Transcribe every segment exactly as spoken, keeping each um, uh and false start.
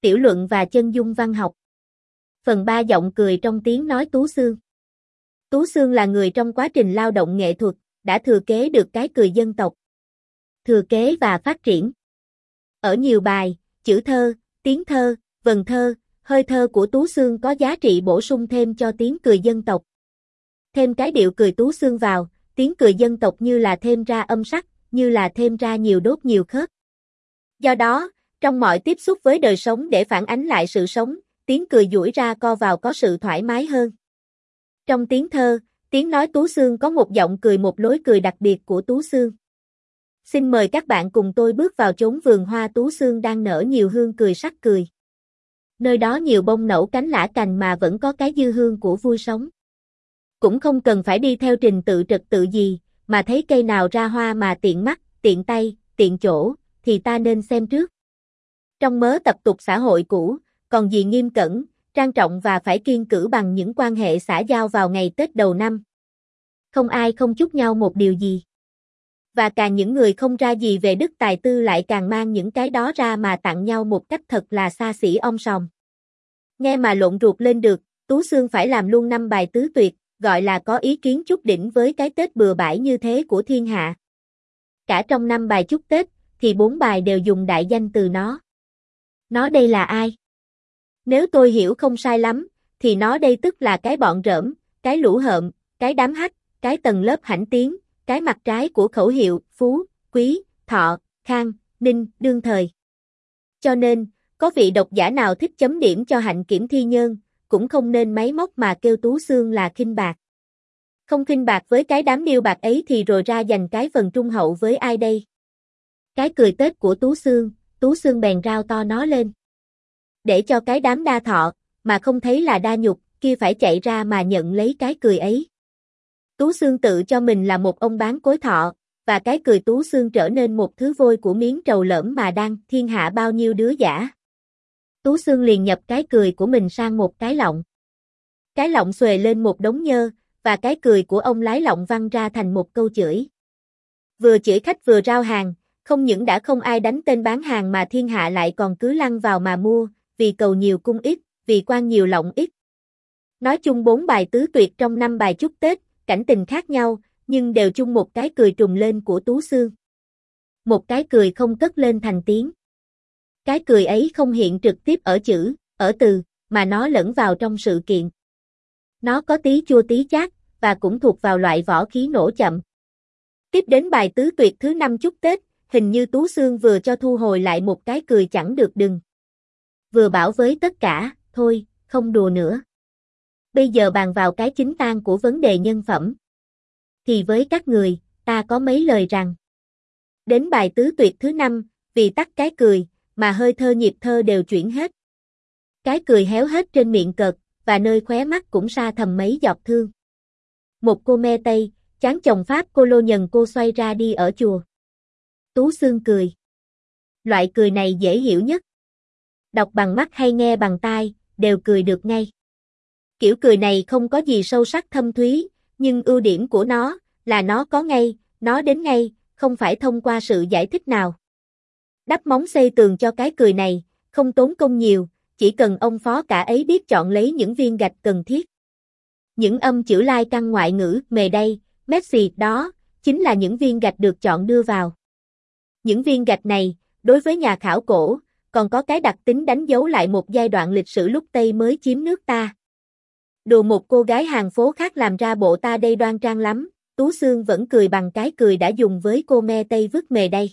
Tiểu luận và chân dung văn học. Phần ba giọng cười trong tiếng nói Tú Xương. Tú Xương là người trong quá trình lao động nghệ thuật, đã thừa kế được cái cười dân tộc. Thừa kế và phát triển. Ở nhiều bài, chữ thơ, tiếng thơ, vần thơ, hơi thơ của Tú Xương có giá trị bổ sung thêm cho tiếng cười dân tộc. Thêm cái điệu cười Tú Xương vào, tiếng cười dân tộc như là thêm ra âm sắc, như là thêm ra nhiều đốt nhiều khớp. Do đó, trong mọi tiếp xúc với đời sống để phản ánh lại sự sống, tiếng cười duỗi ra co vào có sự thoải mái hơn. Trong tiếng thơ, tiếng nói Tú Xương có một giọng cười, một lối cười đặc biệt của Tú Xương. Xin mời các bạn cùng tôi bước vào chốn vườn hoa Tú Xương đang nở nhiều hương cười sắc cười. Nơi đó nhiều bông nở cánh lã cành mà vẫn có cái dư hương của vui sống. Cũng không cần phải đi theo trình tự trật tự gì, mà thấy cây nào ra hoa mà tiện mắt, tiện tay, tiện chỗ, thì ta nên xem trước. Trong mớ tập tục xã hội cũ, còn gì nghiêm cẩn, trang trọng và phải kiêng cữ bằng những quan hệ xã giao vào ngày Tết đầu năm. Không ai không chúc nhau một điều gì. Và càng những người không ra gì về đức tài tư lại càng mang những cái đó ra mà tặng nhau một cách thật là xa xỉ om sòm. Nghe mà lộn ruột lên được, Tú Xương phải làm luôn năm bài tứ tuyệt, gọi là có ý kiến chúc đỉnh với cái Tết bừa bãi như thế của thiên hạ. Cả trong năm bài chúc Tết, thì bốn bài đều dùng đại danh từ nó. Nó đây là ai? Nếu tôi hiểu không sai lắm, thì nó đây tức là cái bọn rỡm, cái lũ hợm, cái đám hách, cái tầng lớp hãnh tiến, cái mặt trái của khẩu hiệu phú, quý, thọ, khang, ninh, đương thời. Cho nên, có vị độc giả nào thích chấm điểm cho Hạnh Kiểm Thi Nhân, cũng không nên máy móc mà kêu Tú Xương là khinh bạc. Không khinh bạc với cái đám điêu bạc ấy thì rồi ra dành cái phần trung hậu với ai đây? Cái cười Tết của Tú Xương, Tú Xương bèn rao to nó lên. Để cho cái đám đa thọ, mà không thấy là đa nhục, kia phải chạy ra mà nhận lấy cái cười ấy. Tú Xương tự cho mình là một ông bán cối thọ, và cái cười Tú Xương trở nên một thứ vôi của miếng trầu lởm mà đang thiên hạ bao nhiêu đứa giả. Tú Xương liền nhập cái cười của mình sang một cái lọng. Cái lọng xuề lên một đống nhơ, và cái cười của ông lái lọng văng ra thành một câu chửi. Vừa chửi khách vừa rao hàng, không những đã không ai đánh tên bán hàng mà thiên hạ lại còn cứ lăn vào mà mua, vì cầu nhiều cung ít, vì quan nhiều lọng ít. Nói chung bốn bài tứ tuyệt trong năm bài chúc Tết, cảnh tình khác nhau, nhưng đều chung một cái cười trùng lên của Tú Xương. Một cái cười không cất lên thành tiếng. Cái cười ấy không hiện trực tiếp ở chữ, ở từ, mà nó lẫn vào trong sự kiện. Nó có tí chua tí chát, và cũng thuộc vào loại võ khí nổ chậm. Tiếp đến bài tứ tuyệt thứ năm chúc Tết, hình như Tú Xương vừa cho thu hồi lại một cái cười chẳng được đừng. Vừa bảo với tất cả, thôi, không đùa nữa. Bây giờ bàn vào cái chính tang của vấn đề nhân phẩm. Thì với các người, ta có mấy lời rằng. Đến bài tứ tuyệt thứ năm, vì tắt cái cười, mà hơi thơ nhịp thơ đều chuyển hết. Cái cười héo hết trên miệng cợt, và nơi khóe mắt cũng sa thầm mấy giọt thương. Một cô me Tây, chán chồng Pháp cô lô nhần cô xoay ra đi ở chùa. Tú Xương cười. Loại cười này dễ hiểu nhất. Đọc bằng mắt hay nghe bằng tai, đều cười được ngay. Kiểu cười này không có gì sâu sắc thâm thúy, nhưng ưu điểm của nó là nó có ngay, nó đến ngay, không phải thông qua sự giải thích nào. Đắp móng xây tường cho cái cười này, không tốn công nhiều, chỉ cần ông phó cả ấy biết chọn lấy những viên gạch cần thiết. Những âm chữ lai căn ngoại ngữ, mề đây, Messi đó, chính là những viên gạch được chọn đưa vào. Những viên gạch này, đối với nhà khảo cổ, còn có cái đặc tính đánh dấu lại một giai đoạn lịch sử lúc Tây mới chiếm nước ta. Đùa một cô gái hàng phố khác làm ra bộ ta đây đoan trang lắm, Tú Xương vẫn cười bằng cái cười đã dùng với cô me Tây vứt mề đây.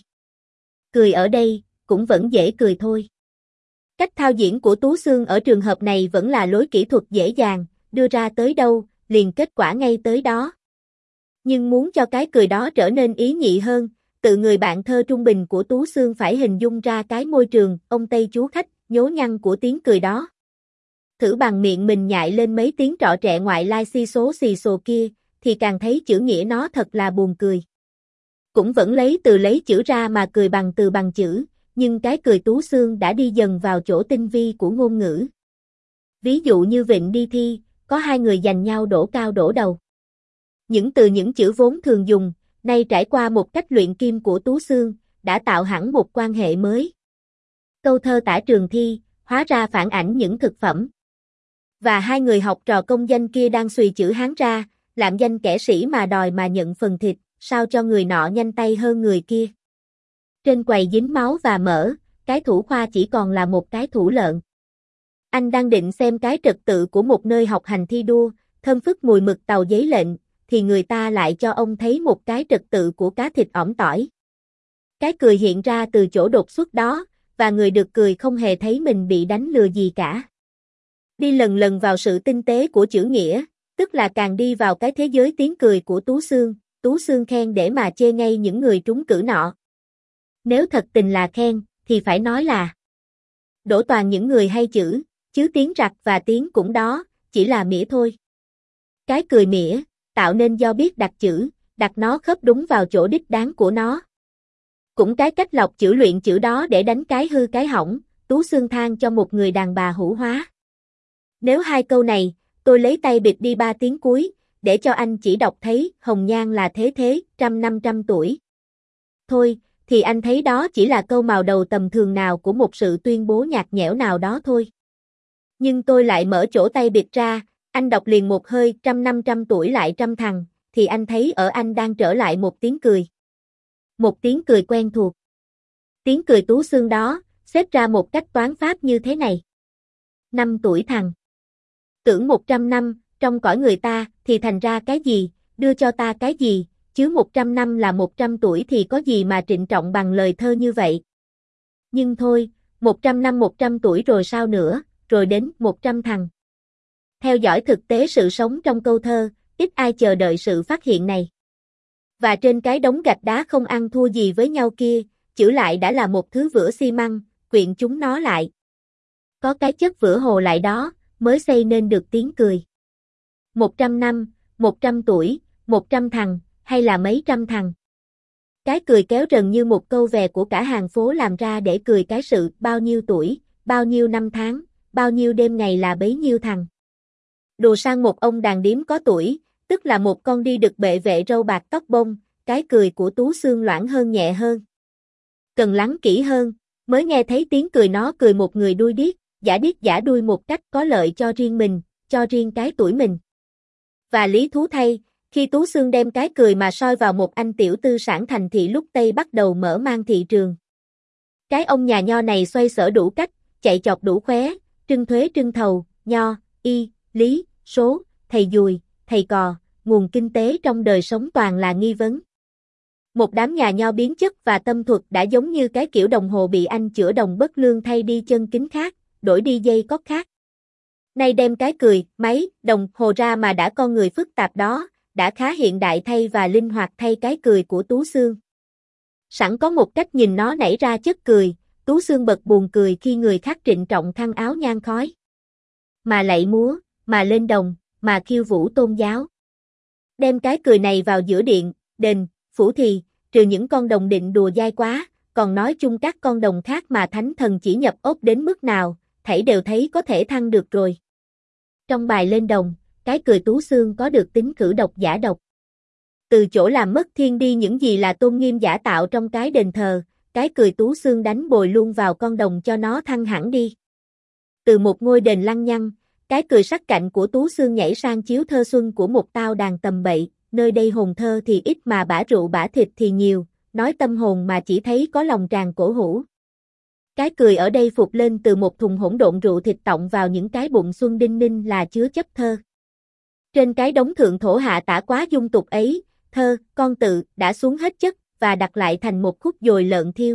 Cười ở đây, cũng vẫn dễ cười thôi. Cách thao diễn của Tú Xương ở trường hợp này vẫn là lối kỹ thuật dễ dàng, đưa ra tới đâu, liền kết quả ngay tới đó. Nhưng muốn cho cái cười đó trở nên ý nhị hơn, tự người bạn thơ trung bình của Tú Xương phải hình dung ra cái môi trường, ông Tây chú khách, nhố nhăng của tiếng cười đó. Thử bằng miệng mình nhại lên mấy tiếng trọ trẹ ngoại lai xi số xì xồ kia, thì càng thấy chữ nghĩa nó thật là buồn cười. Cũng vẫn lấy từ lấy chữ ra mà cười bằng từ bằng chữ, nhưng cái cười Tú Xương đã đi dần vào chỗ tinh vi của ngôn ngữ. Ví dụ như vịnh đi thi, có hai người giành nhau đổ cao đổ đầu. Những từ những chữ vốn thường dùng, nay trải qua một cách luyện kim của Tú Xương, đã tạo hẳn một quan hệ mới. Câu thơ tả trường thi, hóa ra phản ảnh những thực phẩm. Và hai người học trò công danh kia đang suy chữ Hán ra, lạm danh kẻ sĩ mà đòi mà nhận phần thịt, sao cho người nọ nhanh tay hơn người kia. Trên quầy dính máu và mỡ, cái thủ khoa chỉ còn là một cái thủ lợn. Anh đang định xem cái trật tự của một nơi học hành thi đua, thơm phức mùi mực tàu giấy lệnh, thì người ta lại cho ông thấy một cái trật tự của cá thịt ỏm tỏi. Cái cười hiện ra từ chỗ đột xuất đó, và người được cười không hề thấy mình bị đánh lừa gì cả. Đi lần lần vào sự tinh tế của chữ nghĩa, tức là càng đi vào cái thế giới tiếng cười của Tú Xương, Tú Xương khen để mà chê ngay những người trúng cử nọ. Nếu thật tình là khen, thì phải nói là đổ toàn những người hay chữ, chứ tiếng rặt và tiếng cũng đó, chỉ là mỉa thôi. Cái cười mỉa, tạo nên do biết đặt chữ, đặt nó khớp đúng vào chỗ đích đáng của nó. Cũng cái cách lọc chữ luyện chữ đó để đánh cái hư cái hỏng, Tú Xương than cho một người đàn bà hữu hóa. Nếu hai câu này, tôi lấy tay bịt đi ba tiếng cuối, để cho anh chỉ đọc thấy hồng nhan là thế thế, trăm năm trăm tuổi. Thôi, thì anh thấy đó chỉ là câu mào đầu tầm thường nào của một sự tuyên bố nhạt nhẽo nào đó thôi. Nhưng tôi lại mở chỗ tay bịt ra, anh đọc liền một hơi trăm năm trăm tuổi lại trăm thằng, thì anh thấy ở anh đang trở lại một tiếng cười. Một tiếng cười quen thuộc. Tiếng cười Tú Xương đó, xếp ra một cách toán pháp như thế này. Năm tuổi thằng. Tưởng một trăm năm, trong cõi người ta, thì thành ra cái gì, đưa cho ta cái gì, chứ một trăm năm là một trăm tuổi thì có gì mà trịnh trọng bằng lời thơ như vậy. Nhưng thôi, một trăm năm một trăm tuổi rồi sao nữa, rồi đến một trăm thằng. Theo dõi thực tế sự sống trong câu thơ, ít ai chờ đợi sự phát hiện này. Và trên cái đống gạch đá không ăn thua gì với nhau kia, chữ lại đã là một thứ vữa xi măng, quyện chúng nó lại. Có cái chất vữa hồ lại đó, mới xây nên được tiếng cười. Một trăm năm, một trăm tuổi, một trăm thằng, hay là mấy trăm thằng. Cái cười kéo rần như một câu về của cả hàng phố làm ra để cười cái sự bao nhiêu tuổi, bao nhiêu năm tháng, bao nhiêu đêm ngày là bấy nhiêu thằng. Đùa sang một ông đàn điếm có tuổi, tức là một con đi đực bệ vệ râu bạc tóc bông, cái cười của Tú Xương loãng hơn nhẹ hơn. Cần lắng kỹ hơn, mới nghe thấy tiếng cười nó cười một người đuôi điếc, giả điếc giả đuôi một cách có lợi cho riêng mình, cho riêng cái tuổi mình. Và lý thú thay, khi Tú Xương đem cái cười mà soi vào một anh tiểu tư sản thành thị lúc Tây bắt đầu mở mang thị trường. Cái ông nhà nho này xoay sở đủ cách, chạy chọt đủ khóe, trưng thuế trưng thầu, nho, y, lý, số, thầy dùi, thầy cò, nguồn kinh tế trong đời sống toàn là nghi vấn. Một đám nhà nho biến chất và tâm thuật đã giống như cái kiểu đồng hồ bị anh chữa đồng bất lương thay đi chân kính khác, đổi đi dây cót khác. Nay đem cái cười, máy, đồng hồ ra mà đã con người phức tạp đó, đã khá hiện đại thay và linh hoạt thay cái cười của Tú Xương. Sẵn có một cách nhìn nó nảy ra chất cười, Tú Xương bật buồn cười khi người khác trịnh trọng khăn áo nhang khói. Mà lạy múa, mà lên đồng, mà khiêu vũ tôn giáo. Đem cái cười này vào giữa điện, đền, phủ thì, trừ những con đồng định đùa dai quá, còn nói chung các con đồng khác mà thánh thần chỉ nhập ốc đến mức nào, thảy đều thấy có thể thăng được rồi. Trong bài lên đồng, cái cười Tú Xương có được tính khử độc giả độc. Từ chỗ làm mất thiên đi những gì là tôn nghiêm giả tạo trong cái đền thờ, cái cười Tú Xương đánh bồi luôn vào con đồng cho nó thăng hẳn đi. Từ một ngôi đền lăng nhăng, cái cười sắc cạnh của Tú Xương nhảy sang chiếu thơ xuân của một tao đàn tầm bậy, nơi đây hồn thơ thì ít mà bả rượu bả thịt thì nhiều, nói tâm hồn mà chỉ thấy có lòng tràn cổ hủ. Cái cười ở đây phục lên từ một thùng hỗn độn rượu thịt tọng vào những cái bụng xuân đinh ninh là chứa chấp thơ. Trên cái đống thượng thổ hạ tả quá dung tục ấy, thơ, con tự, đã xuống hết chất, và đặt lại thành một khúc dồi lợn thiêu.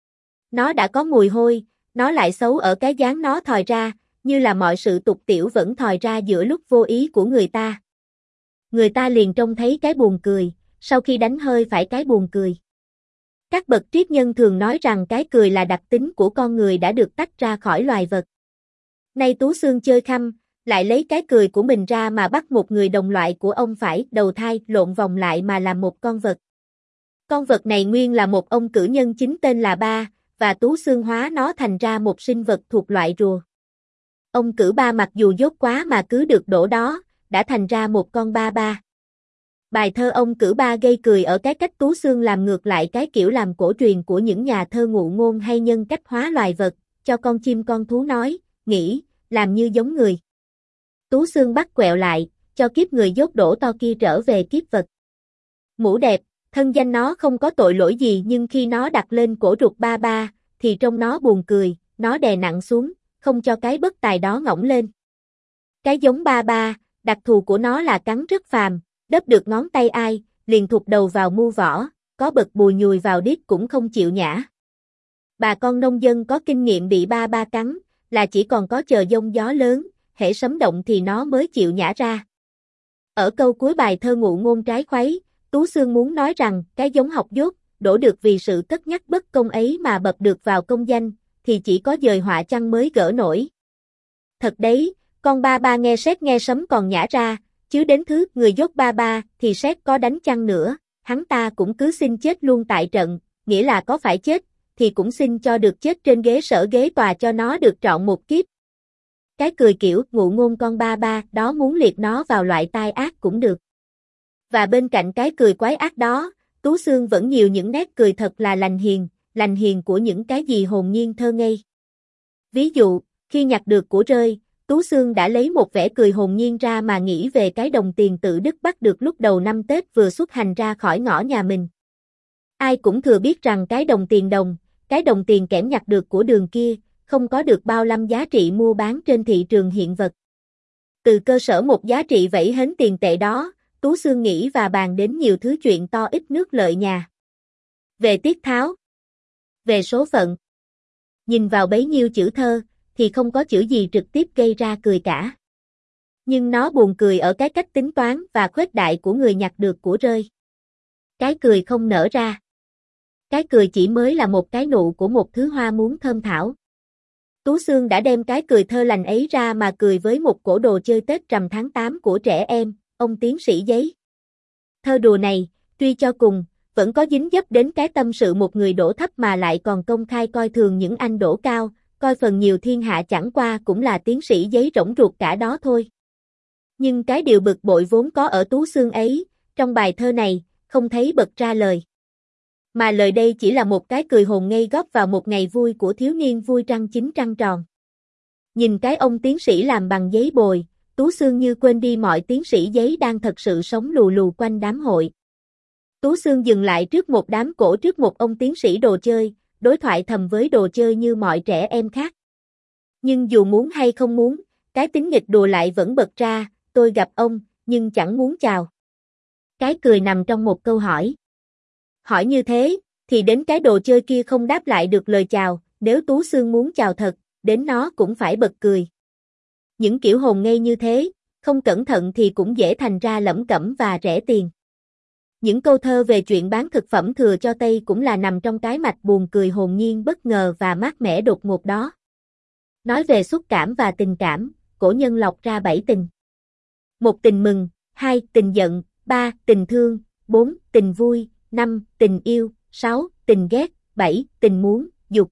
Nó đã có mùi hôi, nó lại xấu ở cái dáng nó thòi ra, như là mọi sự tục tiểu vẫn thòi ra giữa lúc vô ý của người ta. Người ta liền trông thấy cái buồn cười, sau khi đánh hơi phải cái buồn cười. Các bậc triết nhân thường nói rằng cái cười là đặc tính của con người đã được tách ra khỏi loài vật. Nay Tú Xương chơi khăm, lại lấy cái cười của mình ra mà bắt một người đồng loại của ông phải đầu thai lộn vòng lại mà làm một con vật. Con vật này nguyên là một ông cử nhân chính tên là Ba, và Tú Xương hóa nó thành ra một sinh vật thuộc loại rùa. Ông cử Ba mặc dù dốt quá mà cứ được đổ đó, đã thành ra một con ba ba. Bài thơ ông cử Ba gây cười ở cái cách Tú Xương làm ngược lại cái kiểu làm cổ truyền của những nhà thơ ngụ ngôn hay nhân cách hóa loài vật, cho con chim con thú nói, nghĩ, làm như giống người. Tú Xương bắt quẹo lại, cho kiếp người dốt đổ to kia trở về kiếp vật. Mũ đẹp, thân danh nó không có tội lỗi gì nhưng khi nó đặt lên cổ ruột ba ba, thì trông nó buồn cười, nó đè nặng xuống, không cho cái bất tài đó ngỗng lên. Cái giống ba ba, đặc thù của nó là cắn rất phàm, đớp được ngón tay ai, liền thụt đầu vào mu vỏ, có bật bùi nhùi vào đít cũng không chịu nhả. Bà con nông dân có kinh nghiệm bị ba ba cắn, là chỉ còn có chờ giông gió lớn, hễ sấm động thì nó mới chịu nhả ra. Ở câu cuối bài thơ ngụ ngôn trái khuấy, Tú Xương muốn nói rằng cái giống học dốt, đổ được vì sự cất nhắc bất công ấy mà bập được vào công danh, thì chỉ có dời họa chăng mới gỡ nổi. Thật đấy, con ba ba nghe sét nghe sấm còn nhả ra, chứ đến thứ người dốt ba ba thì sét có đánh chăng nữa, hắn ta cũng cứ xin chết luôn tại trận, nghĩa là có phải chết, thì cũng xin cho được chết trên ghế sở ghế tòa cho nó được trọn một kiếp. Cái cười kiểu ngụ ngôn con ba ba đó muốn liệt nó vào loại tai ác cũng được. Và bên cạnh cái cười quái ác đó, Tú Xương vẫn nhiều những nét cười thật là lành hiền, lành hiền của những cái gì hồn nhiên thơ ngây. Ví dụ, khi nhặt được của rơi, Tú Xương đã lấy một vẻ cười hồn nhiên ra mà nghĩ về cái đồng tiền tự Đức bắt được lúc đầu năm Tết vừa xuất hành ra khỏi ngõ nhà mình. Ai cũng thừa biết rằng cái đồng tiền đồng, cái đồng tiền kẽm nhặt được của Đường kia, không có được bao lâm giá trị mua bán trên thị trường hiện vật. Từ cơ sở một giá trị vẫy hến tiền tệ đó, Tú Xương nghĩ và bàn đến nhiều thứ chuyện to ít nước lợi nhà. Về tiết tháo, về số phận. Nhìn vào bấy nhiêu chữ thơ, thì không có chữ gì trực tiếp gây ra cười cả. Nhưng nó buồn cười ở cái cách tính toán và khuếch đại của người nhặt được của rơi. Cái cười không nở ra. Cái cười chỉ mới là một cái nụ của một thứ hoa muốn thơm thảo. Tú Xương đã đem cái cười thơ lành ấy ra mà cười với một cổ đồ chơi Tết rằm tháng tám của trẻ em, ông tiến sĩ giấy. Thơ đùa này, tuy cho cùng, vẫn có dính dấp đến cái tâm sự một người đỗ thấp mà lại còn công khai coi thường những anh đỗ cao, coi phần nhiều thiên hạ chẳng qua cũng là tiến sĩ giấy rỗng ruột cả đó thôi. Nhưng cái điều bực bội vốn có ở Tú Xương ấy, trong bài thơ này, không thấy bật ra lời. Mà lời đây chỉ là một cái cười hồn ngây góp vào một ngày vui của thiếu niên vui trăng chín trăng tròn. Nhìn cái ông tiến sĩ làm bằng giấy bồi, Tú Xương như quên đi mọi tiến sĩ giấy đang thật sự sống lù lù quanh đám hội. Tú Xương dừng lại trước một đám cổ trước một ông tiến sĩ đồ chơi, đối thoại thầm với đồ chơi như mọi trẻ em khác. Nhưng dù muốn hay không muốn, cái tính nghịch đùa lại vẫn bật ra, tôi gặp ông, nhưng chẳng muốn chào. Cái cười nằm trong một câu hỏi. Hỏi như thế, thì đến cái đồ chơi kia không đáp lại được lời chào, nếu Tú Xương muốn chào thật, đến nó cũng phải bật cười. Những kiểu hồn ngây như thế, không cẩn thận thì cũng dễ thành ra lẩm cẩm và rẻ tiền. Những câu thơ về chuyện bán thực phẩm thừa cho Tây cũng là nằm trong cái mạch buồn cười hồn nhiên bất ngờ và mát mẻ đột ngột đó. Nói về xúc cảm và tình cảm, cổ nhân lọc ra bảy tình. Một tình mừng, hai tình giận, ba tình thương, bốn tình vui, năm tình yêu, sáu tình ghét, bảy tình muốn, dục.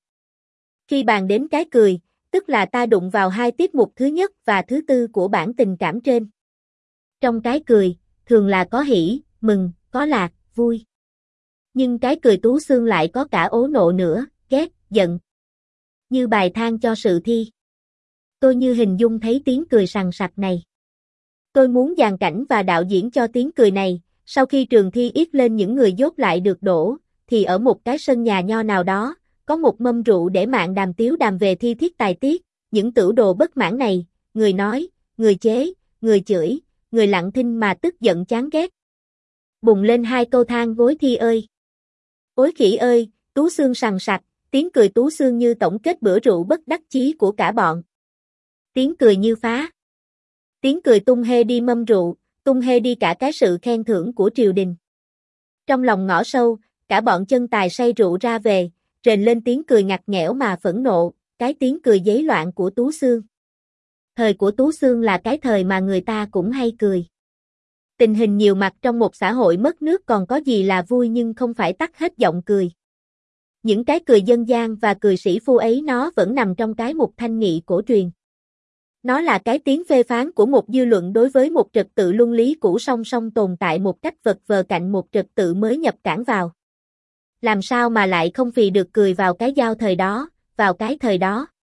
Khi bàn đến cái cười, tức là ta đụng vào hai tiết mục thứ nhất và thứ tư của bản tình cảm trên. Trong cái cười, thường là có hỉ, mừng, có lạc, vui. Nhưng cái cười Tú Xương lại có cả ố nộ nữa, ghét, giận. Như bài than cho sự thi. Tôi như hình dung thấy tiếng cười sằng sặc này. Tôi muốn dàn cảnh và đạo diễn cho tiếng cười này, sau khi trường thi yết lên những người dốt lại được đổ, thì ở một cái sân nhà nho nào đó, có một mâm rượu để mạng đàm tiếu đàm về thi thiết tài tiết, những tửu đồ bất mãn này, người nói, người chế, người chửi, người lặng thinh mà tức giận chán ghét. Bùng lên hai câu than gối thi ơi. Ối khỉ ơi, Tú Xương sằng sặc, tiếng cười Tú Xương như tổng kết bữa rượu bất đắc chí của cả bọn. Tiếng cười như phá. Tiếng cười tung hê đi mâm rượu, tung hê đi cả cái sự khen thưởng của triều đình. Trong lòng ngõ sâu, cả bọn chân tài say rượu ra về, rền lên tiếng cười ngặt nghẽo mà phẫn nộ, cái tiếng cười giấy loạn của Tú Xương. Thời của Tú Xương là cái thời mà người ta cũng hay cười. Tình hình nhiều mặt trong một xã hội mất nước còn có gì là vui nhưng không phải tắt hết giọng cười. Những cái cười dân gian và cười sĩ phu ấy nó vẫn nằm trong cái mục thanh nghị cổ truyền. Nó là cái tiếng phê phán của một dư luận đối với một trật tự luân lý cũ song song tồn tại một cách vật vờ cạnh một trật tự mới nhập cảng vào. Làm sao mà lại không phì được cười vào cái giao thời đó, vào cái thời đó.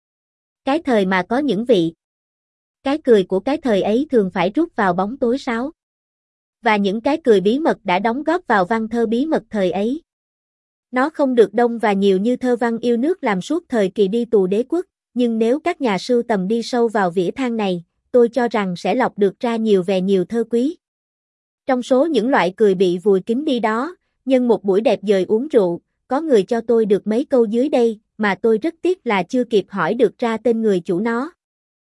Cái thời mà có những vị. Cái cười của cái thời ấy thường phải rút vào bóng tối sáo. Và những cái cười bí mật đã đóng góp vào văn thơ bí mật thời ấy. Nó không được đông và nhiều như thơ văn yêu nước làm suốt thời kỳ đi tù đế quốc, nhưng nếu các nhà sưu tầm đi sâu vào vỉa than này, tôi cho rằng sẽ lọc được ra nhiều về nhiều thơ quý. Trong số những loại cười bị vùi kín đi đó, nhân một buổi đẹp dời uống rượu, có người cho tôi được mấy câu dưới đây, mà tôi rất tiếc là chưa kịp hỏi được ra tên người chủ nó.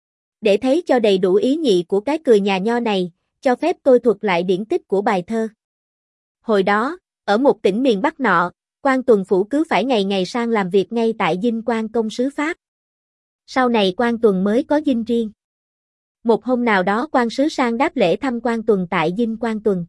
Để thấy cho đầy đủ ý nhị của cái cười nhà nho này, cho phép tôi thuật lại điển tích của bài thơ. Hồi đó, ở một tỉnh miền Bắc nọ, quan tuần phủ cứ phải ngày ngày sang làm việc ngay tại dinh quan công sứ Pháp. Sau này quan tuần mới có dinh riêng. Một hôm nào đó quan sứ sang đáp lễ thăm quan tuần tại dinh quan tuần.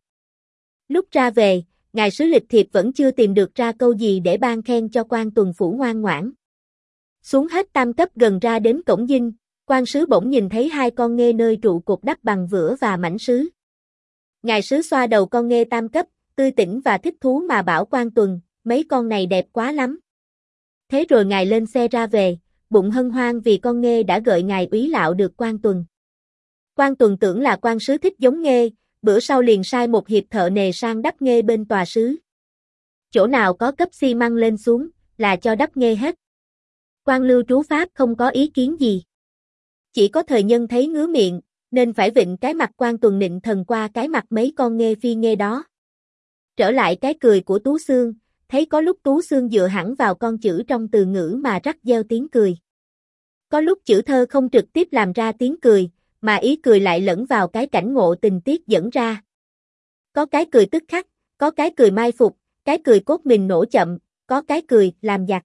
Lúc ra về, ngài sứ lịch thiệp vẫn chưa tìm được ra câu gì để ban khen cho quan tuần phủ ngoan ngoãn. Xuống hết tam cấp gần ra đến cổng dinh, quan sứ bỗng nhìn thấy hai con nghê nơi trụ cột đắp bằng vữa và mảnh sứ. Ngài sứ xoa đầu con nghê tam cấp, tươi tỉnh và thích thú mà bảo quan tuần, mấy con này đẹp quá lắm. Thế rồi ngài lên xe ra về, bụng hân hoan vì con nghê đã gợi ngài úy lạo được quan tuần. Quan tuần tưởng là quan sứ thích giống nghê, bữa sau liền sai một hiệp thợ nề sang đắp nghê bên tòa sứ. Chỗ nào có cấp xi măng lên xuống, là cho đắp nghê hết. Quan lưu trú Pháp không có ý kiến gì. Chỉ có thời nhân thấy ngứa miệng, nên phải vịnh cái mặt quan tuần nịnh thần qua cái mặt mấy con nghê phi nghê đó. Trở lại cái cười của Tú Xương, thấy có lúc Tú Xương dựa hẳn vào con chữ trong từ ngữ mà rắc gieo tiếng cười. Có lúc chữ thơ không trực tiếp làm ra tiếng cười, mà ý cười lại lẫn vào cái cảnh ngộ tình tiết dẫn ra. Có cái cười tức khắc, có cái cười mai phục, cái cười cốt mình nổ chậm, có cái cười làm giặc.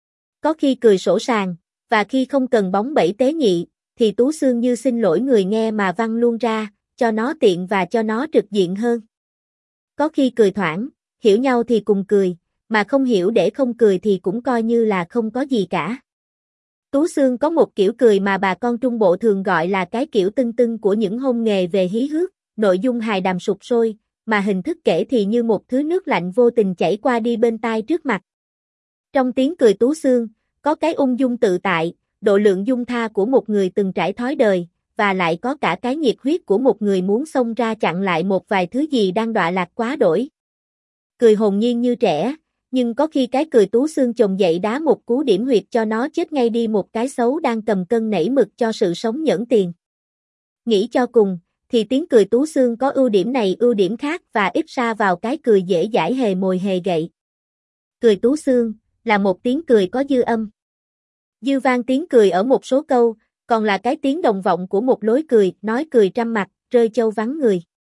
Có khi cười sổ sàng, và khi không cần bóng bẩy tế nhị, thì Tú Xương như xin lỗi người nghe mà văng luôn ra, cho nó tiện và cho nó trực diện hơn. Có khi cười thoảng, hiểu nhau thì cùng cười, mà không hiểu để không cười thì cũng coi như là không có gì cả. Tú Xương có một kiểu cười mà bà con Trung Bộ thường gọi là cái kiểu tưng tưng của những hôn nghề về hí hước, nội dung hài đàm sục sôi, mà hình thức kể thì như một thứ nước lạnh vô tình chảy qua đi bên tai trước mặt. Trong tiếng cười Tú Xương, có cái ung dung tự tại, độ lượng dung tha của một người từng trải thói đời, và lại có cả cái nhiệt huyết của một người muốn xông ra chặn lại một vài thứ gì đang đọa lạc quá đổi. Cười hồn nhiên như trẻ, nhưng có khi cái cười Tú Xương chồng dậy đá một cú điểm huyệt cho nó chết ngay đi một cái xấu đang cầm cân nảy mực cho sự sống nhẫn tiền. Nghĩ cho cùng, thì tiếng cười Tú Xương có ưu điểm này ưu điểm khác và ít ra vào cái cười dễ dãi hề mồi hề gậy. Cười Tú Xương là một tiếng cười có dư âm. Dư vang tiếng cười ở một số câu, còn là cái tiếng đồng vọng của một lối cười, nói cười trăm mặt, rơi châu vắng người.